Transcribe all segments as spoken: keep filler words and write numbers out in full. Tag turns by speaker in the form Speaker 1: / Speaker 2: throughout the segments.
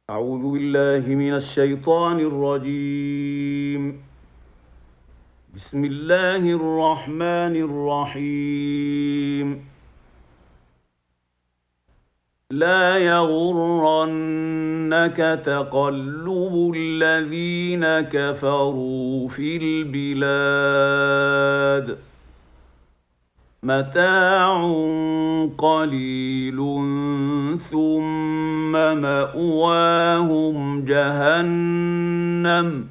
Speaker 1: أعوذ بالله من الشيطان الرجيم. بسم الله الرحمن الرحيم. لا يغرنك تقلب الذين كفروا في البلاد، متاع قليل ثم مأواهم جهنم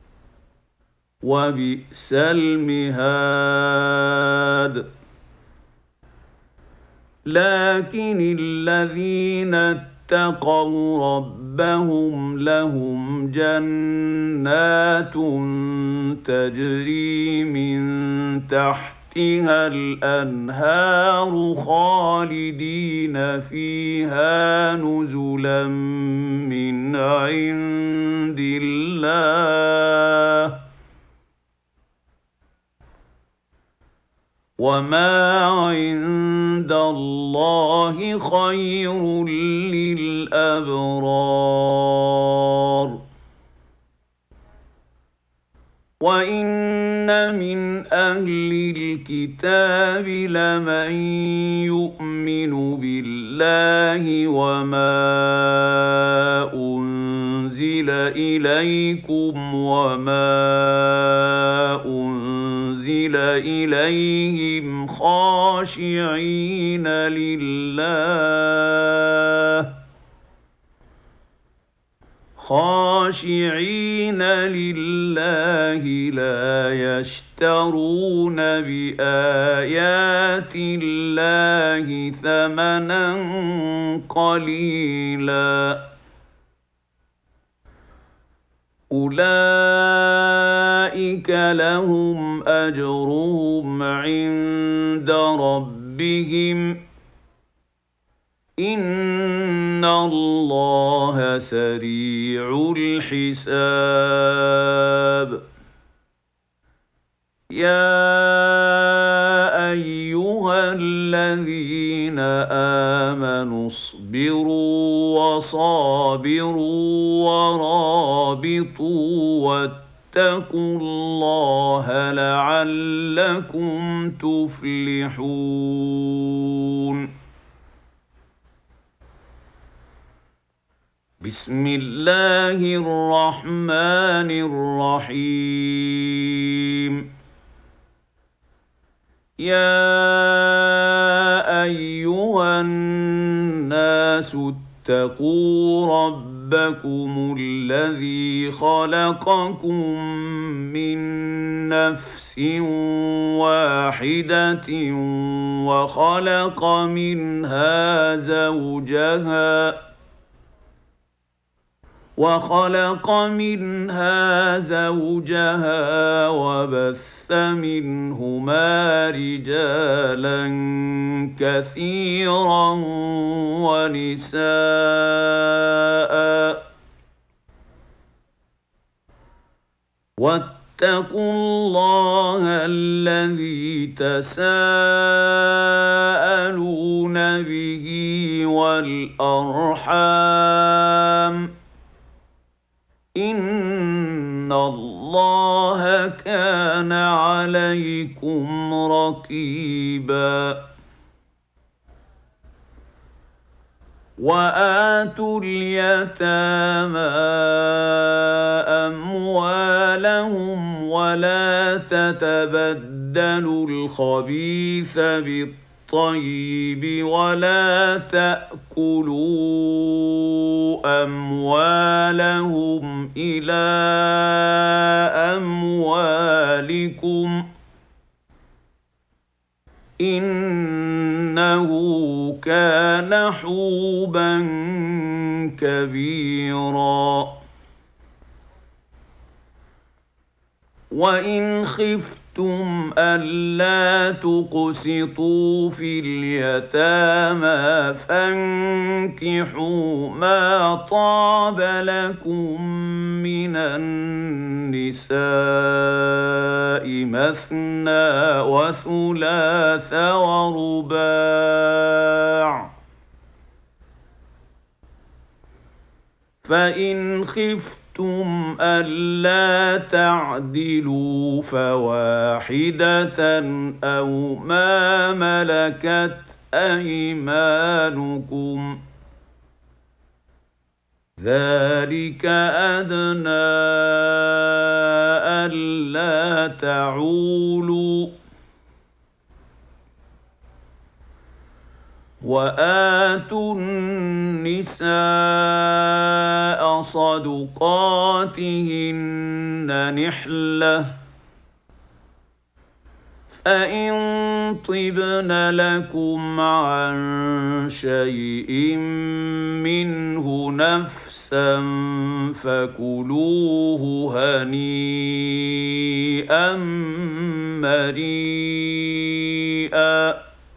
Speaker 1: وبئس المهاد. لكن الذين اتقوا ربهم لهم جنات تجري من تحتها الأنهار خالدين فيها نزلا من عند الله، وما عند الله خير للأبرار. وإن من أهل الكتاب لمن يؤمن بالله وما أنزل إليكم وما أنزل إليهم خاشعين لله خاشعين لله لا يشترون بآيات الله ثمنا قليلا. أولئك لهم أجرهم عند ربهم إن الله سريع الحساب. يا أيها الذين آمنوا اصبروا وصابروا ورابطوا واتقوا الله لعلكم تفلحون. بسم الله الرحمن الرحيم. يا أيها الناس اتقوا ربكم الذي خلقكم من نفس واحدة وخلق منها زوجها وخلق منها زوجها وبث منهما رجالا كثيرا ونساء، واتقوا الله الذي تساءلون به والأرحام إن الله كان عليكم رقيبا. وآتوا اليتامى أموالهم ولا تتبدلوا الخبيث بالطيب ولا تأكلوا أموالهم إلى أموالكم إنه كان حوبا كبيرا. وإن خفتم ألا تقسطوا في اليتامى فانكحوا ما طاب لكم من النساء مثنى وثلاث ورباع، فإن خفتم ألا تعدلوا فواحدة أو ما ملكت أيمانكم ذلك أدنى ألا تعولوا وآتوا النساء صدقاتهن نحلة فإن طبن لكم عن شيء منه نفسا فكلوه هنيئا مريئا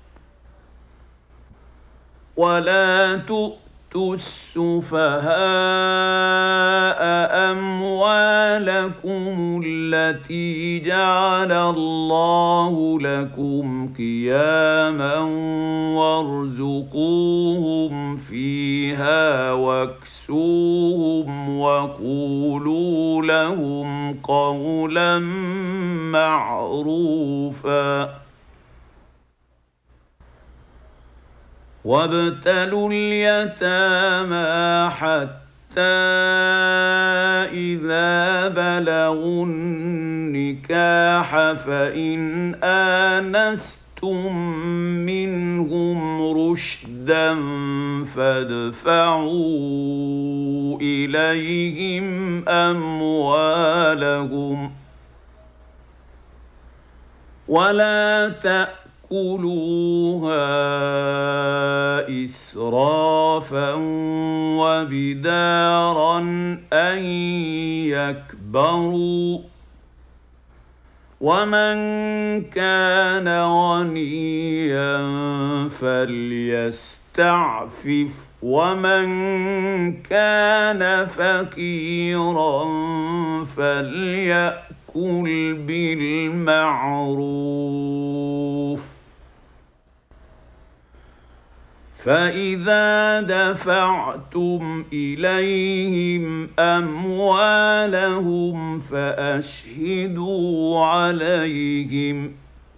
Speaker 1: ولا تؤتوا السفهاء أموالكم التي جعل الله لكم قياما وارزقوهم فيها واكسوهم وقولوا لهم قولا معروفا وابتلوا اليتامى حتى إذا بلغوا النكاح فإن آنستم منهم رشدا فادفعوا إليهم أموالهم ولا تأكلوا كلوها إسرافا وبدارا أن يكبروا ومن كان غنيا فليستعفف ومن كان فقيرا فليأكل بالمعروف فإذا دفعتم إليهم أموالهم فأشهدوا عليهم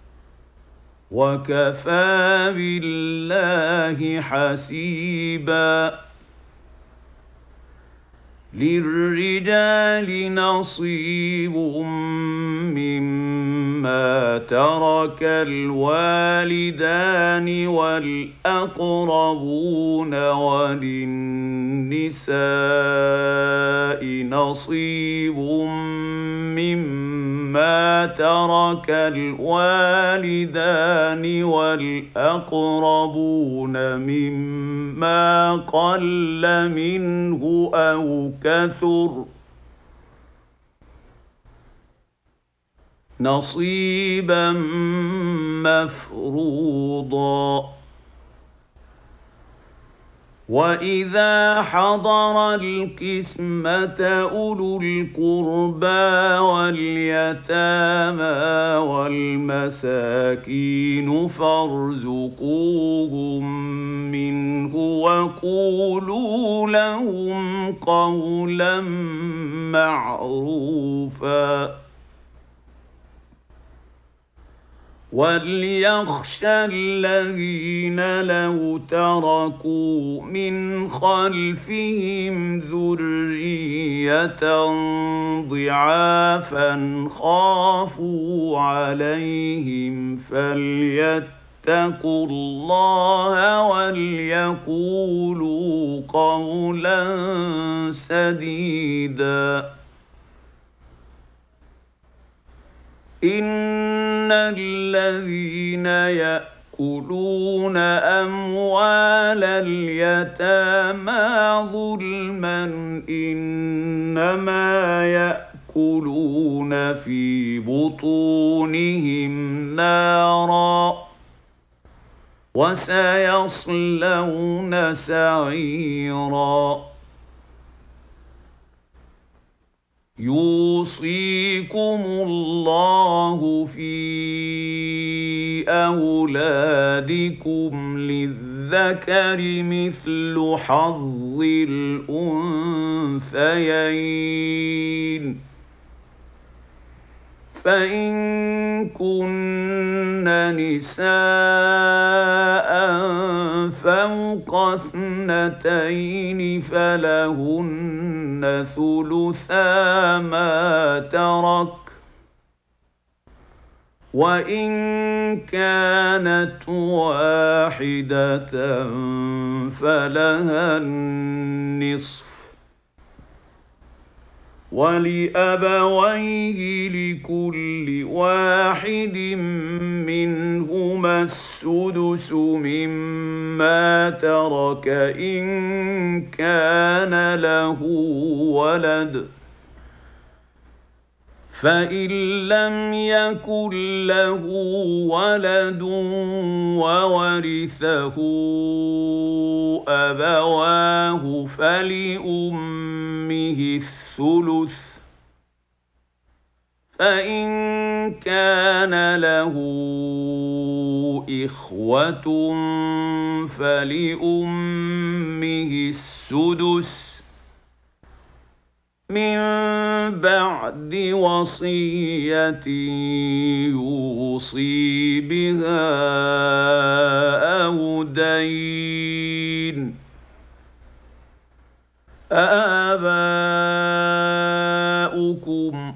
Speaker 1: وكفى بالله حسيبا للرجال نصيب مما ترك الوالدان والأقربون وللنساء نصيب مما ترك الوالدان والأقربون مما قل منه أو كثر نصيبا مفروضا وإذا حضر القسمة أولو القربى واليتامى والمساكين فارزقوهم منه وقولوا لهم قولا معروفا وليخشى الذين لو تركوا من خلفهم ذرية ضعافا خافوا عليهم فليتقوا الله وليقولوا قولا سديدا إن الذين يأكلون أموال اليتامى ظلما إنما يأكلون في بطونهم نارا وسيصلون سعيرا يوصيكم الله في أولادكم للذكر مثل حظ الأنثيين الأنثيين فإن كن نساء فوق اثنتين فلهن ثلثا ما ترك وإن كانت واحدة فلها النصف ولأبويه لكل واحد منهما السدس مما ترك إن كان له ولد فإن لم يكن له ولد وورثه أبواه فلأمه الثلث فإن كان له إخوة فلأمه السدس من بعد وصية يوصي بها أو دين آباؤكم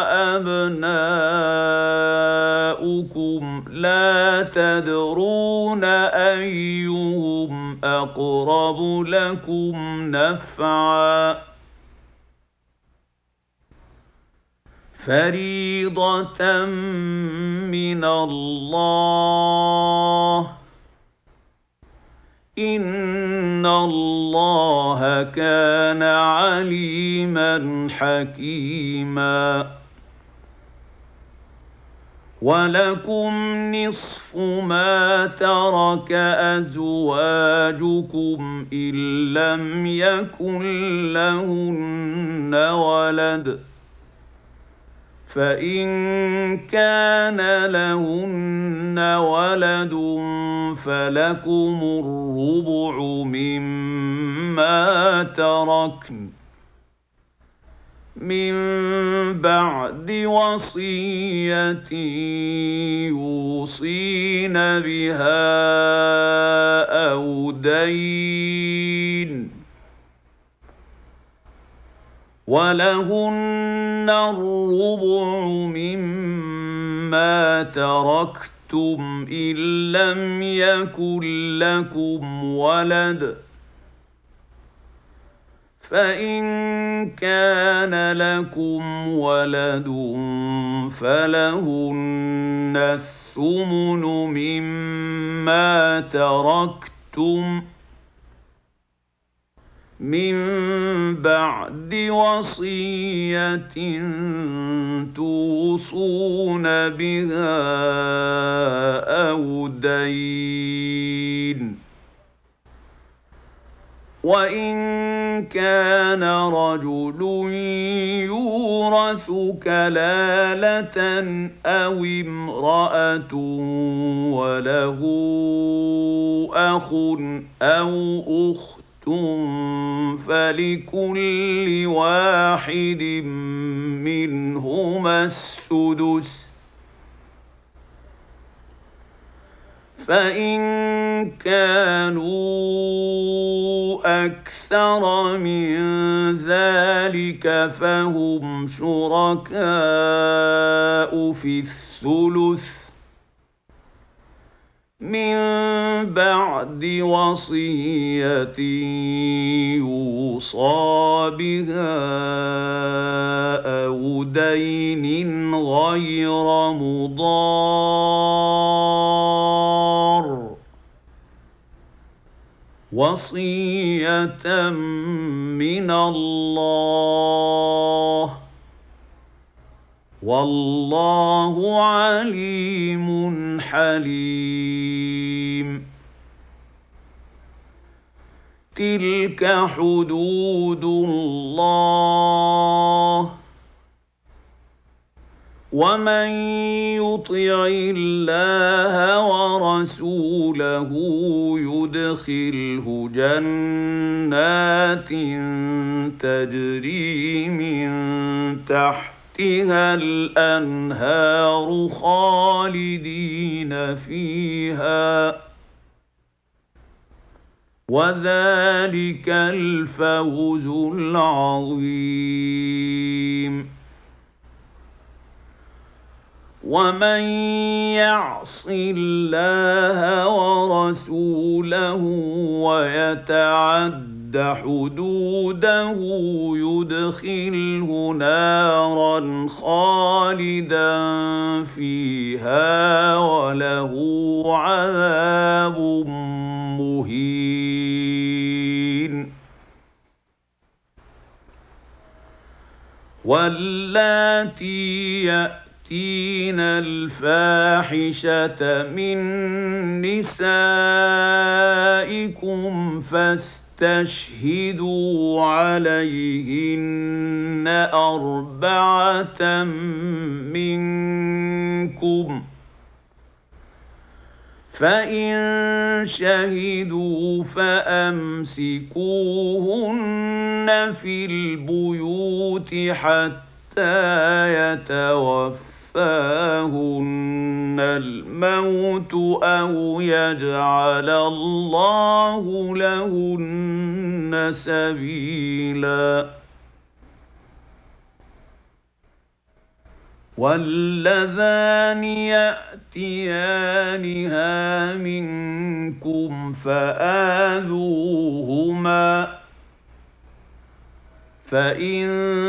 Speaker 1: وأبناؤكم لا تدرون أيهم أقرب لكم نفعاً فريضة من الله إن الله كان عليما حكيما ولكم نصف ما ترك أزواجكم إن لم يكن لهن ولد فإن كان لهن ولد فلكم الربع مما تركن من بعد وصية يوصين بها أو دين ولهن الربع مما تركتم إن لم يكن لكم ولد فإن كان لكم ولد فلهن الثمن مما تركتم من بعد وصية توصون بها أو دين وإن كان رجل يورث كلالة أو امرأة وله أخ أو أخت فلكل واحد منهما السدس فإن كانوا أكثر من ذلك فهم شركاء في الثلث من بعد وصية يوصى بها أو دين غير مضار وصية من الله والله عليم حليم تلك حدود الله ومن يطع الله ورسوله يدخله جنات تجري من تحتها الأنهار خالدين فيها، وذلك الفوز العظيم. ومن يعص الله ورسوله ويتعد حدوده يدخله نارا خالدا فيها وله عذاب مهين. واللاتي يأتين الفاحشة من نسائكم فاستشهدوا عليهن أربعة منكم، فإن شهدوا فأمسكوهن في البيوت حتى يتوفاهن الموت أو يجعل الله لهن سبيلا. واللذان يأتيانها منكم فآذوهما، فإن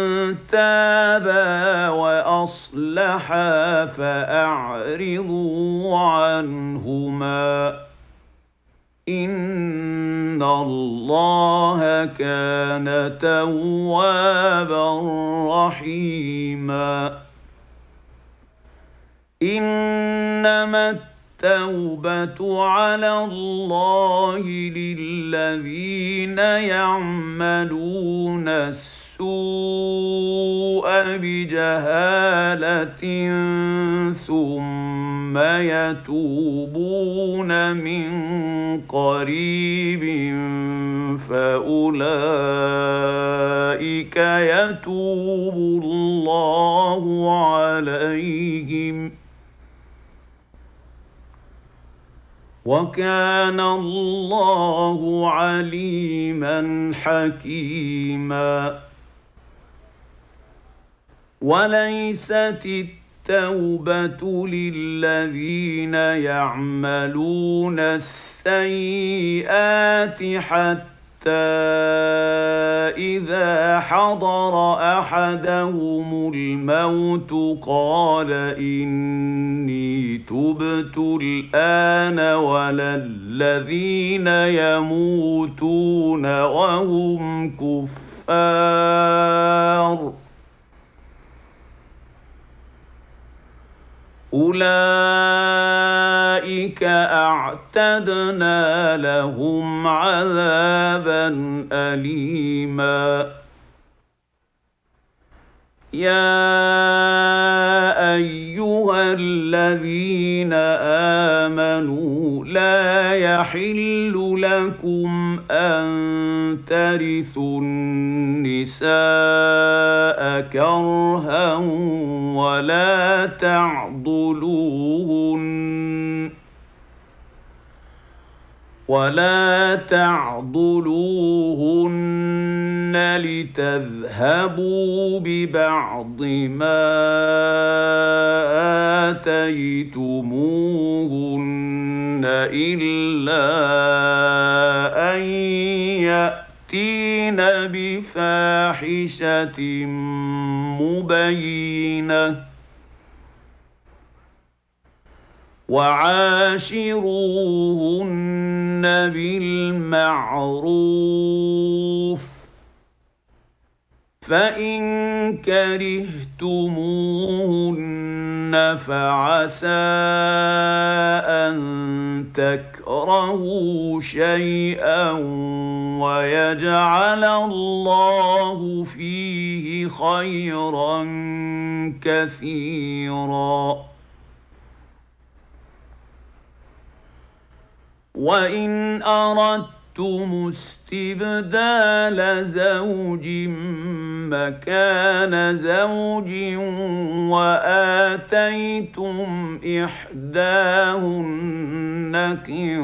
Speaker 1: تابا وأصلحا فأعرضوا عنهما، إن الله كان توابا رحيما. إنما التوبة على الله للذين يعملون السوء بجهالة ثم يتوبون من قريب فأولئك يتوب الله عليهم، وكان الله عليما حكيما. وليست التوبة للذين يعملون السيئات حتى إذا حضر أحدهم الموت قال إني تبت الآن، ولا الذين يموتون وهم كفار أولئك أعتدنا لهم عذابا أليما. يا أيها الذين آمنوا لا يحل لكم أن ترثوا النساء كرها ولا تعضلوهن ولا تعضلوهن لتذهبوا ببعض ما آتيتموهن إلا أن يأتين بفاحشة مبينة وعاشروهن بالمعروف، فإن كرهتموهن فعسى أن تكرهوا تكرهوا شيئا ويجعل الله فيه خيرا كثيرا. وإن أردتم استبدال زوج مكان زوج وآتيتم إحداهن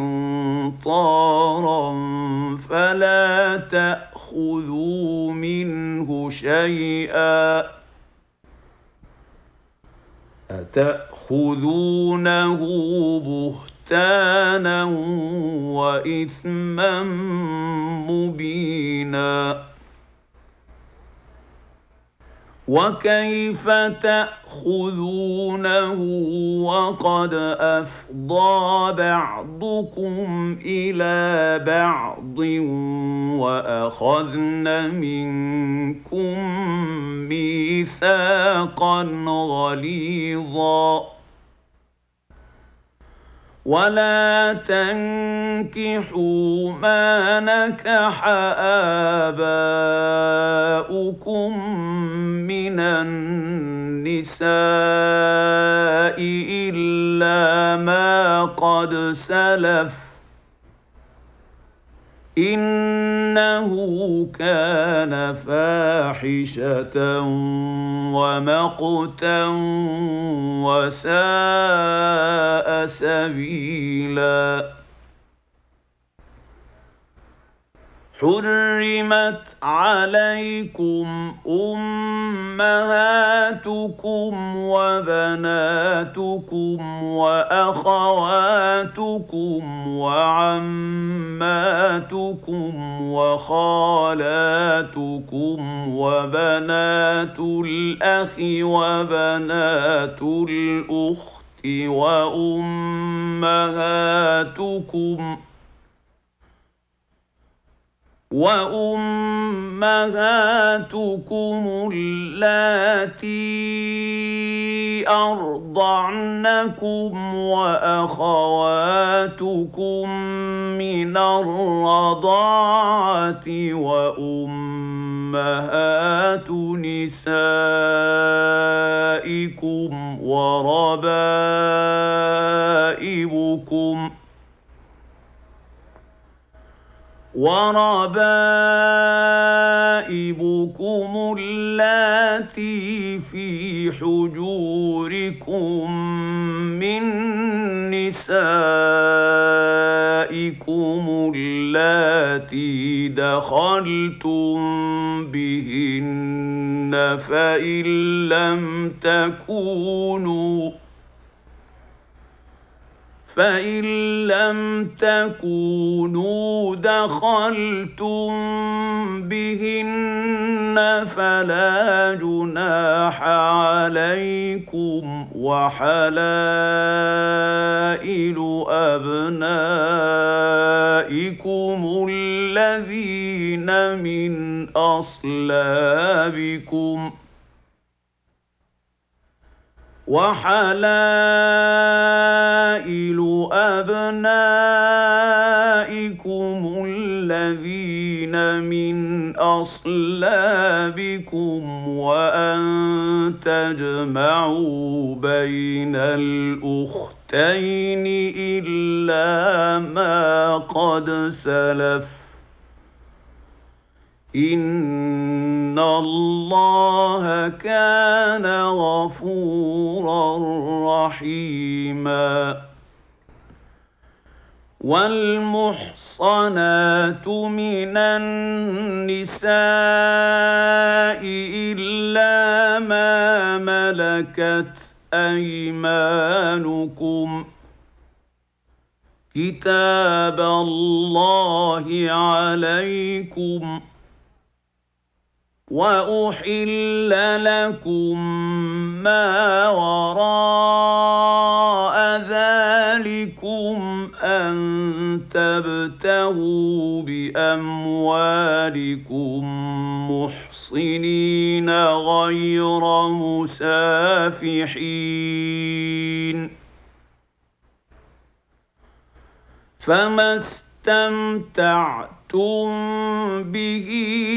Speaker 1: قنطارا فلا تأخذوا منه شيئا أتأخذونه بهتانا وإثما مبينا. وكيف تأخذونه وقد أفضى بعضكم إلى بعض وأخذن منكم ميثاقا غليظا. ولا تنكحوا ما نكح آباؤكم من النساء إلا ما قد سلف إنه كان فاحشة ومقتا وساء سبيلا. حرمت عليكم أمهاتكم وبناتكم وأخواتكم وعماتكم وخالاتكم وبنات الأخ وبنات الأخت وأمهاتكم وأمهاتكم اللاتي أرضعنكم وأخواتكم من الرضاعة وأمهات نسائكم وربائبكم وربائبكم اللاتي في حجوركم من نسائكم اللاتي دخلتم بهن فإن لم تكونوا فإن لم تكونوا دخلتم بهن فلا جناح عليكم وحلائل أبنائكم الذين من أصلابكم وحلائل أبنائكم الذين من أصلابكم وأن تجمعوا بين الأختين إلا ما قد سلف إن الله كان غفورا رحيما. والمحصنات من النساء إلا ما ملكت أيمانكم كتاب الله عليكم وأحل لكم ما وراء ذلكم أن تبتغوا بأموالكم محصنين غير مسافحين فما استمتعتم به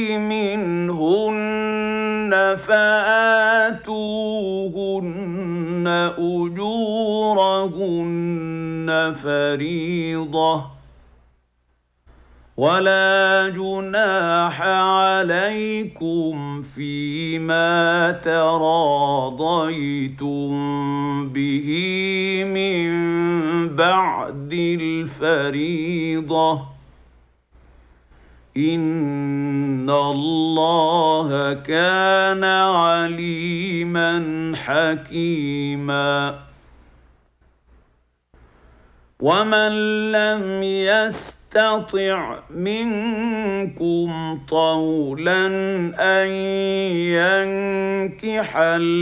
Speaker 1: منهن فآتوهن أجورهن فريضة ولا جناح عليكم فيما تراضيتم به من بعد الفريضة إن الله كان عليما حكيما ومن لم يستطع منكم طولا أن ينكح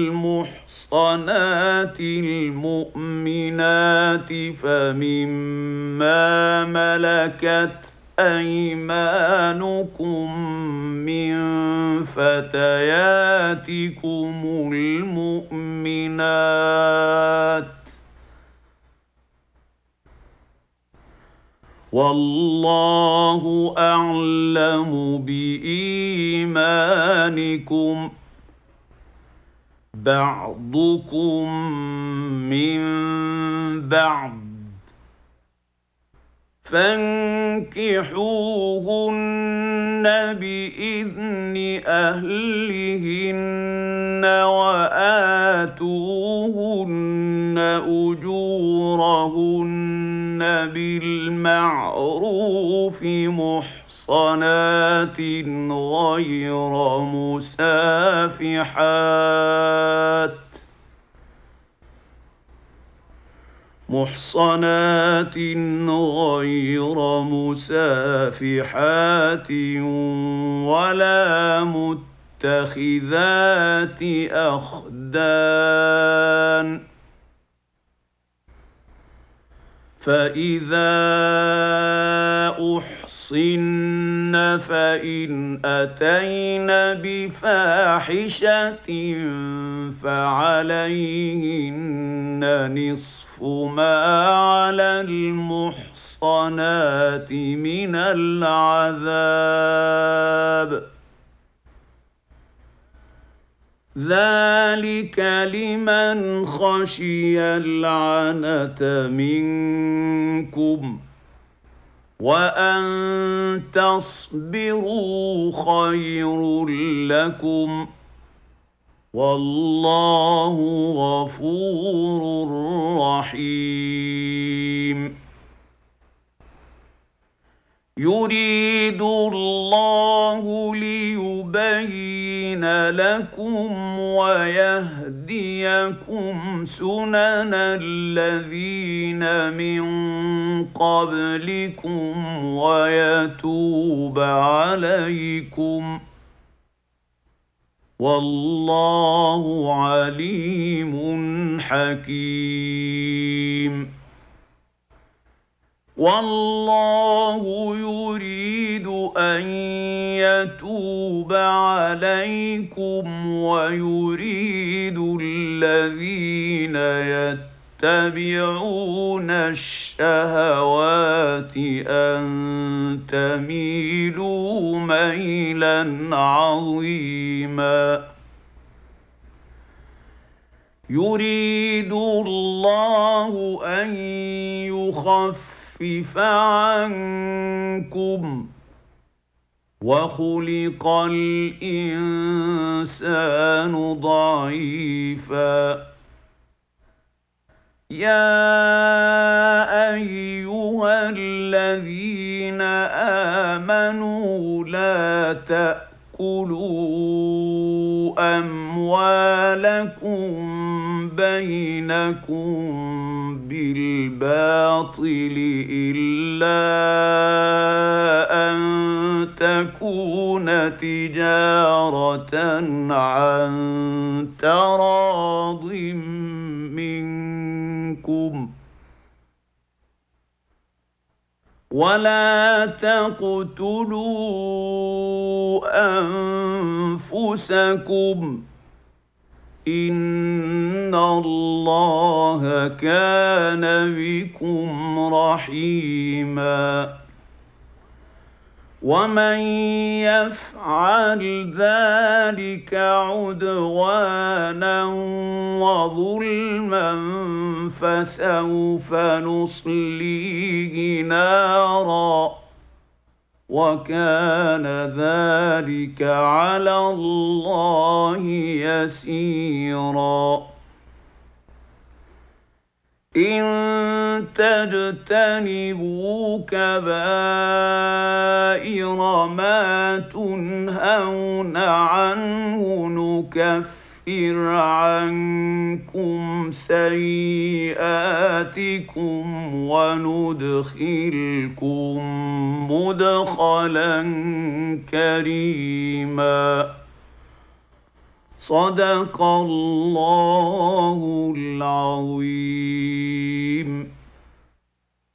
Speaker 1: المحصنات المؤمنات فمما ملكت أيمانكم من فتياتكم المؤمنات والله أعلم بإيمانكم بعضكم من بعض فانكحوهن بإذن أهلهن وآتوهن أجورهن بالمعروف محصنات غير مسافحات محصنات غير مسافحات ولا متخذات أخدان فإذا أحصن فإن أتين بفاحشة فعليهن نصف ما على المحصنات من العذاب ذلك لمن خشي العنة منكم وأن تصبروا خير لكم والله غفور رحيم يريد الله ليبين لكم ويهديكم سنن الذين من قبلكم ويتوب عليكم والله عليم حكيم والله يريد أن يتوب عليكم ويريد الذين يتبعون الشهوات أن تميلوا ميلا عظيما يريد الله أن يخفف خفف عنكم وخلق الإنسان ضعيفا يا أيها الذين آمنوا لا تأكلوا أموالكم بينكم بالباطل إلا أن تكون تجارة عن تراض منكم ولا تقتلوا أنفسكم إن الله كان بكم رحيما ومن يفعل ذلك عدوانا وظلما فسوف نصليه نارا وكان ذلك على الله يسيرا إن تجتنبوا كبائر ما تنهون عنه نكفر عنكم سيئاتكم وندخلكم مدخلا كريما صدق الله العظيم.